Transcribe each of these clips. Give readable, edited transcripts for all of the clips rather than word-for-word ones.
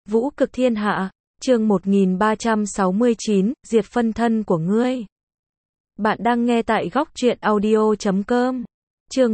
Vũ cực thiên hạ, chương 1369, diệt phân thân của ngươi. Bạn đang nghe tại góc truyện audio.com. Chương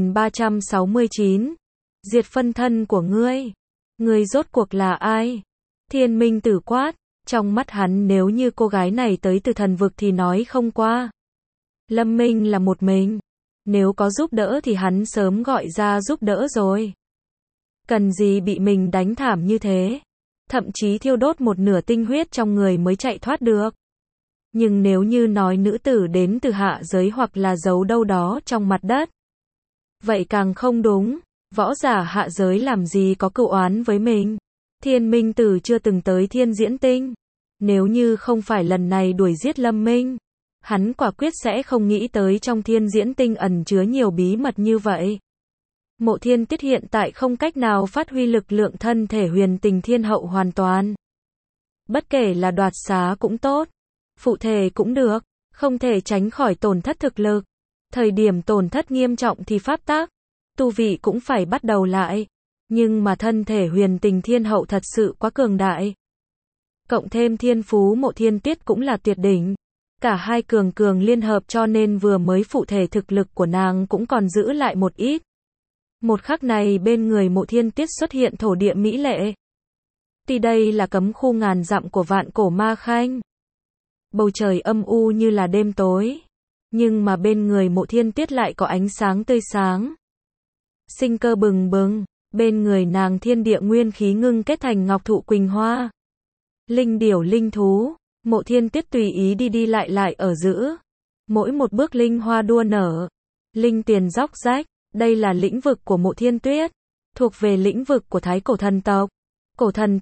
1369, diệt phân thân của ngươi. Ngươi rốt cuộc là ai? Thiên Minh Tử quát, trong mắt hắn nếu như cô gái này tới từ thần vực thì nói không qua. Lâm Minh là một mình. Nếu có giúp đỡ thì hắn sớm gọi ra giúp đỡ rồi. Cần gì bị mình đánh thảm như thế? Thậm chí thiêu đốt một nửa tinh huyết trong người mới chạy thoát được. Nhưng nếu như nói nữ tử đến từ hạ giới hoặc là giấu đâu đó trong mặt đất, vậy càng không đúng. Võ giả hạ giới làm gì có cựu oán với mình. Thiên Minh Tử chưa từng tới Thiên Diễn Tinh. Nếu như không phải lần này đuổi giết Lâm Minh, hắn quả quyết sẽ không nghĩ tới trong Thiên Diễn Tinh ẩn chứa nhiều bí mật như vậy. Mộ Thiên Tiết hiện tại không cách nào phát huy lực lượng thân thể huyền tình thiên hậu hoàn toàn. Bất kể là đoạt xá cũng tốt, phụ thể cũng được, không thể tránh khỏi tổn thất thực lực. Thời điểm tổn thất nghiêm trọng thì pháp tác, tu vị cũng phải bắt đầu lại. Nhưng mà thân thể huyền tình thiên hậu thật sự quá cường đại. Cộng thêm thiên phú Mộ Thiên Tiết cũng là tuyệt đỉnh. Cả hai cường liên hợp cho nên vừa mới phụ thể thực lực của nàng cũng còn giữ lại một ít. Một khắc này bên người Mộ Thiên Tiết xuất hiện thổ địa mỹ lệ. Tuy đây là cấm khu ngàn dặm của vạn cổ ma khanh. Bầu trời âm u như là đêm tối. Nhưng mà bên người Mộ Thiên Tiết lại có ánh sáng tươi sáng. Sinh cơ bừng bừng, bên người nàng thiên địa nguyên khí ngưng kết thành ngọc thụ quỳnh hoa. Linh điểu linh thú, Mộ Thiên Tiết tùy ý đi lại ở giữa. Mỗi một bước linh hoa đua nở. Linh tiền róc rách. Đây là lĩnh vực của Mộ Thiên Tuyết, thuộc về lĩnh vực của Thái cổ thần tộc. Cổ thần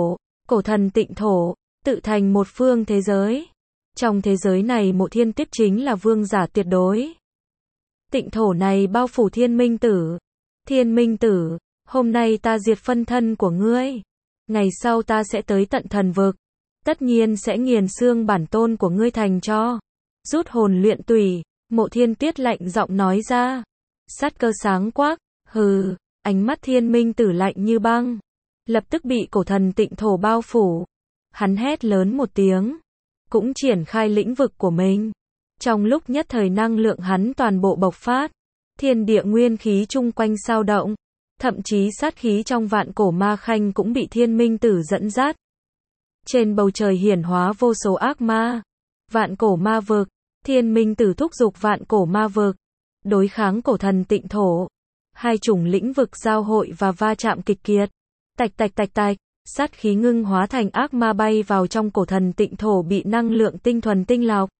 tịnh thổ, tự thành một phương thế giới. Trong thế giới này Mộ Thiên Tuyết chính là vương giả tuyệt đối. Tịnh thổ này bao phủ Thiên Minh Tử. Thiên Minh Tử, hôm nay ta diệt phân thân của ngươi. Ngày sau ta sẽ tới tận thần vực. Tất nhiên sẽ nghiền xương bản tôn của ngươi thành tro. Rút hồn luyện tủy, Mộ Thiên Tuyết lạnh giọng nói ra. Sát cơ sáng quắc, hừ, ánh mắt Thiên Minh Tử lạnh như băng. Lập tức bị cổ thần tịnh thổ bao phủ. Hắn hét lớn một tiếng. Cũng triển khai lĩnh vực của mình. Trong lúc nhất thời năng lượng hắn toàn bộ bộc phát. Thiên địa nguyên khí chung quanh sao động. Thậm chí sát khí trong vạn cổ ma khanh cũng bị Thiên Minh Tử dẫn dắt. Trên bầu trời hiển hóa vô số ác ma. Vạn cổ ma vực. Thiên Minh Tử thúc giục vạn cổ ma vực. Đối kháng cổ thần tịnh thổ. Hai chủng lĩnh vực giao hội và va chạm kịch kiệt. Tạch, sát khí ngưng hóa thành ác ma bay vào trong cổ thần tịnh thổ bị năng lượng tinh thuần tinh lọc.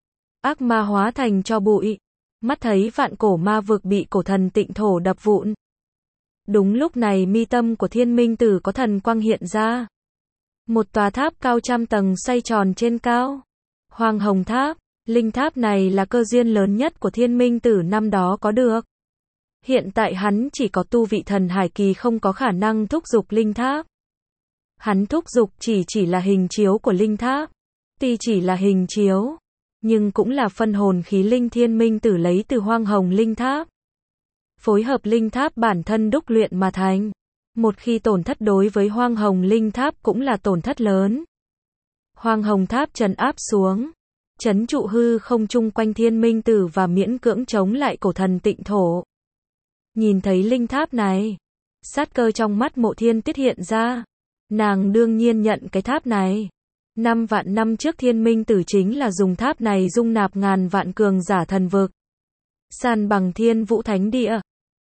Ác ma hóa thành tro bụi. Mắt thấy vạn cổ ma vực bị cổ thần tịnh thổ đập vụn. Đúng lúc này mi tâm của Thiên Minh Tử có thần quang hiện ra. Một tòa tháp cao trăm tầng xoay tròn trên cao. Hoàng Hồng Tháp. Linh tháp này là cơ duyên lớn nhất của Thiên Minh Tử năm đó có được. Hiện tại hắn chỉ có tu vị thần hải kỳ không có khả năng thúc giục linh tháp. Hắn thúc giục chỉ là hình chiếu của linh tháp. Tuy chỉ là hình chiếu, nhưng cũng là phân hồn khí linh Thiên Minh Tử lấy từ Hoang Hồng linh tháp. Phối hợp linh tháp bản thân đúc luyện mà thành. Một khi tổn thất đối với Hoang Hồng linh tháp cũng là tổn thất lớn. Hoang Hồng tháp trấn áp xuống. Trấn trụ hư không chung quanh Thiên Minh Tử và miễn cưỡng chống lại cổ thần tịnh thổ. Nhìn thấy linh tháp này, sát cơ trong mắt Mộ Thiên Tiết hiện ra. Nàng đương nhiên nhận cái tháp này. 5 vạn năm trước Thiên Minh Tử chính là dùng tháp này dung nạp ngàn vạn cường giả thần vực. San bằng Thiên Vũ Thánh Địa.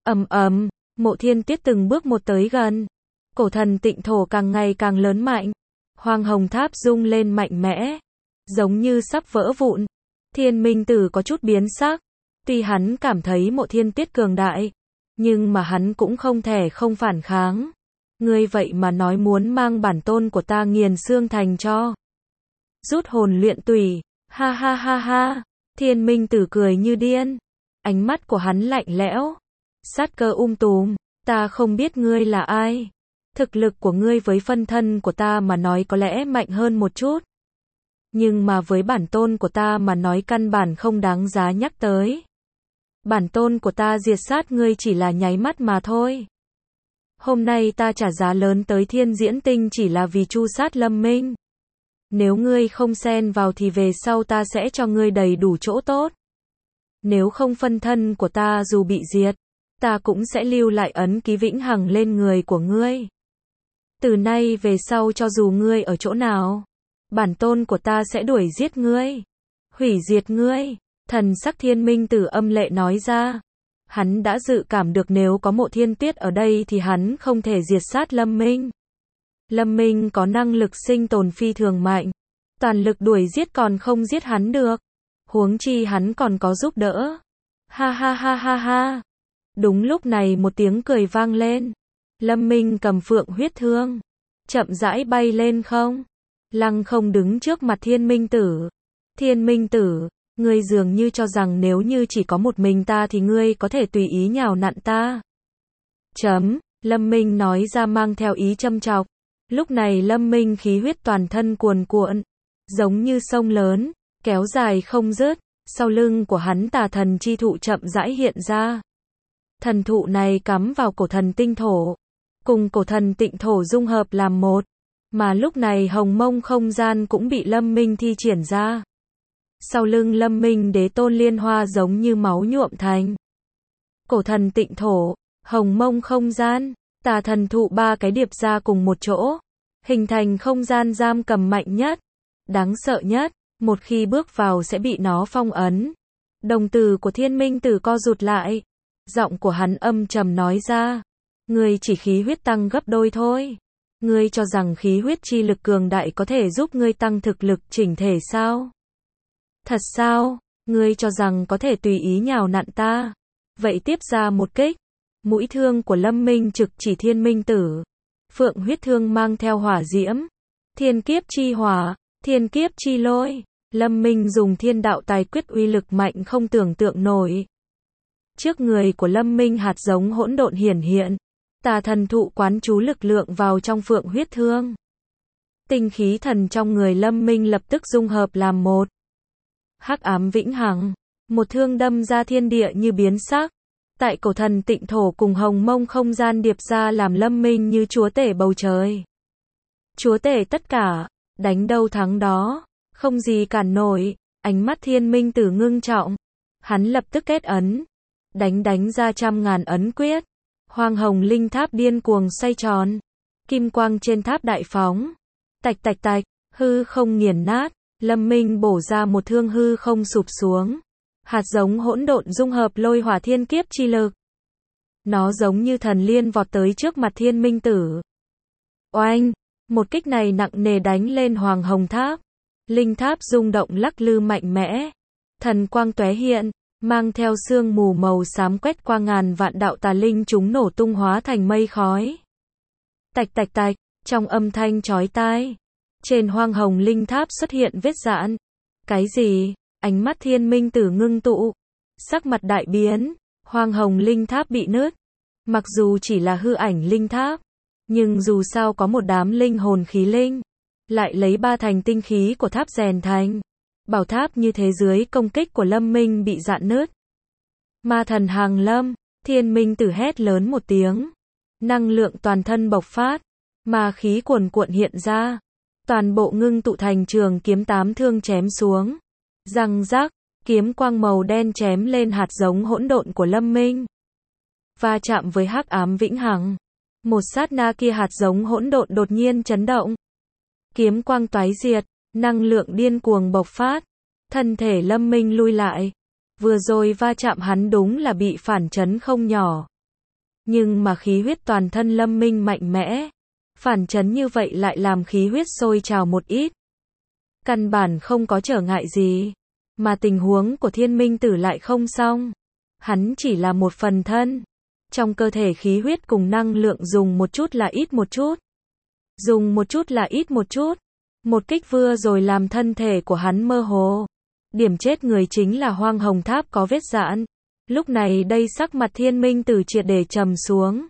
Mộ Thiên Tiết từng bước một tới gần. Cổ thần tịnh thổ càng ngày càng lớn mạnh. Hoang Hồng tháp rung lên mạnh mẽ. Giống như sắp vỡ vụn. Thiên Minh Tử có chút biến sắc. Tuy hắn cảm thấy Mộ Thiên Tiết cường đại, nhưng mà hắn cũng không thể không phản kháng. Ngươi vậy mà nói muốn mang bản tôn của ta nghiền xương thành tro. Rút hồn luyện tủy. Ha. Thiên Minh Tử cười như điên. Ánh mắt của hắn lạnh lẽo. Sát cơ tùm. Ta không biết ngươi là ai. Thực lực của ngươi với phân thân của ta mà nói có lẽ mạnh hơn một chút. Nhưng mà với bản tôn của ta mà nói căn bản không đáng giá nhắc tới. Bản tôn của ta diệt sát ngươi chỉ là nháy mắt mà thôi. Hôm nay ta trả giá lớn tới thiên diễn tinh chỉ là vì tru sát Lâm Minh. Nếu ngươi không xen vào thì về sau ta sẽ cho ngươi đầy đủ chỗ tốt. Nếu không phân thân của ta dù bị diệt, ta cũng sẽ lưu lại ấn ký vĩnh hằng lên người của ngươi. Từ nay về sau cho dù ngươi ở chỗ nào, bản tôn của ta sẽ đuổi giết ngươi, hủy diệt ngươi. Thần sắc Thiên Minh Tử âm lệ nói ra. Hắn đã dự cảm được nếu có Mộ Thiên Tuyết ở đây thì hắn không thể diệt sát Lâm Minh. Lâm Minh có năng lực sinh tồn phi thường mạnh, toàn lực đuổi giết còn không giết hắn được. Huống chi hắn còn có giúp đỡ. Ha ha ha ha ha. Đúng lúc này một tiếng cười vang lên. Lâm Minh cầm phượng huyết thương, chậm rãi bay lên không. Lăng không đứng trước mặt Thiên Minh Tử. Thiên Minh Tử, ngươi dường như cho rằng nếu như chỉ có một mình ta thì ngươi có thể tùy ý nhào nặn ta. Lâm Minh nói ra mang theo ý châm chọc. Lúc này Lâm Minh khí huyết toàn thân cuồn cuộn, giống như sông lớn, kéo dài không dứt. Sau lưng của hắn tà thần chi thụ chậm rãi hiện ra. Thần thụ này cắm vào cổ thần tinh thổ, cùng cổ thần tịnh thổ dung hợp làm một. Mà lúc này hồng mông không gian cũng bị Lâm Minh thi triển ra. Sau lưng Lâm Minh đế tôn liên hoa giống như máu nhuộm thành. Cổ thần tịnh thổ, hồng mông không gian, tà thần thụ ba cái điệp ra cùng một chỗ, hình thành không gian giam cầm mạnh nhất, đáng sợ nhất, một khi bước vào sẽ bị nó phong ấn. Đồng tử của Thiên Minh Tử co rụt lại, giọng của hắn âm trầm nói ra, ngươi chỉ khí huyết tăng gấp đôi thôi. Ngươi cho rằng khí huyết chi lực cường đại có thể giúp ngươi tăng thực lực chỉnh thể sao? Thật sao? Ngươi cho rằng có thể tùy ý nhào nặn ta? Vậy tiếp ra một kích. Mũi thương của Lâm Minh trực chỉ Thiên Minh Tử. Phượng huyết thương mang theo hỏa diễm, thiên kiếp chi hỏa, thiên kiếp chi lôi. Lâm Minh dùng thiên đạo tài quyết uy lực mạnh không tưởng tượng nổi. Trước người của Lâm Minh hạt giống hỗn độn hiển hiện. Tà thần thụ quán chú lực lượng vào trong phượng huyết thương. Tinh khí thần trong người Lâm Minh lập tức dung hợp làm một. Hắc ám vĩnh hằng, một thương đâm ra thiên địa như biến sắc. Tại cổ thần tịnh thổ cùng hồng mông không gian điệp ra làm Lâm Minh như chúa tể bầu trời. Chúa tể tất cả, đánh đâu thắng đó, không gì cản nổi. Ánh mắt Thiên Minh Tử ngưng trọng. Hắn lập tức kết ấn, đánh ra trăm ngàn ấn quyết. Hoang hồng linh tháp điên cuồng xoay tròn, kim quang trên tháp đại phóng, tạch tạch tạch, hư không nghiền nát. Lâm Minh bổ ra một thương hư không sụp xuống. Hạt giống hỗn độn dung hợp lôi hỏa thiên kiếp chi lực. Nó giống như thần liên vọt tới trước mặt Thiên Minh Tử. Oanh, một kích này nặng nề đánh lên hoàng hồng tháp. Linh tháp rung động lắc lư mạnh mẽ. Thần quang tóe hiện, mang theo sương mù màu xám quét qua ngàn vạn đạo tà linh chúng nổ tung hóa thành mây khói. Tạch tạch tạch, trong âm thanh chói tai, trên hoang hồng linh tháp xuất hiện vết rạn. Cái gì? Ánh mắt Thiên Minh Tử ngưng tụ, sắc mặt đại biến. Hoang hồng linh tháp bị nứt. Mặc dù chỉ là hư ảnh linh tháp, nhưng dù sao có một đám linh hồn khí linh, lại lấy ba thành tinh khí của tháp rèn thành. Bảo tháp như thế dưới công kích của Lâm Minh bị rạn nứt. Ma thần hàng lâm, Thiên Minh Tử hét lớn một tiếng. Năng lượng toàn thân bộc phát, ma khí cuồn cuộn hiện ra. Toàn bộ ngưng tụ thành trường kiếm 8 thương chém xuống. Răng rắc, kiếm quang màu đen chém lên hạt giống hỗn độn của Lâm Minh. Va chạm với hắc ám vĩnh hằng. Một sát na kia hạt giống hỗn độn đột nhiên chấn động. Kiếm quang toái diệt, năng lượng điên cuồng bộc phát. Thân thể Lâm Minh lui lại. Vừa rồi va chạm hắn đúng là bị phản chấn không nhỏ. Nhưng mà khí huyết toàn thân Lâm Minh mạnh mẽ. Phản chấn như vậy lại làm khí huyết sôi trào một ít. Căn bản không có trở ngại gì. Mà tình huống của Thiên Minh Tử lại không xong. Hắn chỉ là một phần thân. Trong cơ thể khí huyết cùng năng lượng dùng một chút là ít một chút. Dùng một chút là ít một chút. Một kích vừa rồi làm thân thể của hắn mơ hồ. Điểm chết người chính là hoang hồng tháp có vết rạn. Lúc này đây sắc mặt Thiên Minh Tử triệt để trầm xuống.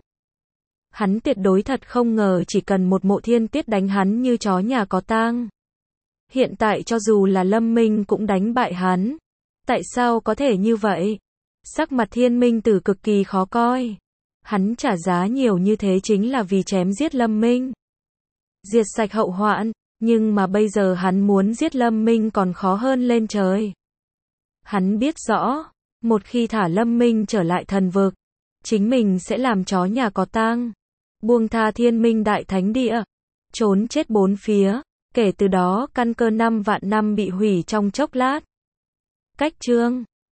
Hắn tuyệt đối thật không ngờ chỉ cần một Mộ Thiên Tuyết đánh hắn như chó nhà có tang. Hiện tại cho dù là Lâm Minh cũng đánh bại hắn. Tại sao có thể như vậy? Sắc mặt Thiên Minh Tử cực kỳ khó coi. Hắn trả giá nhiều như thế chính là vì chém giết Lâm Minh. Diệt sạch hậu hoạn, nhưng mà bây giờ hắn muốn giết Lâm Minh còn khó hơn lên trời. Hắn biết rõ, một khi thả Lâm Minh trở lại thần vực, chính mình sẽ làm chó nhà có tang, buông tha Thiên Minh Đại Thánh Địa, trốn chết bốn phía, kể từ đó căn cơ 5 vạn năm bị hủy trong chốc lát. Cách chương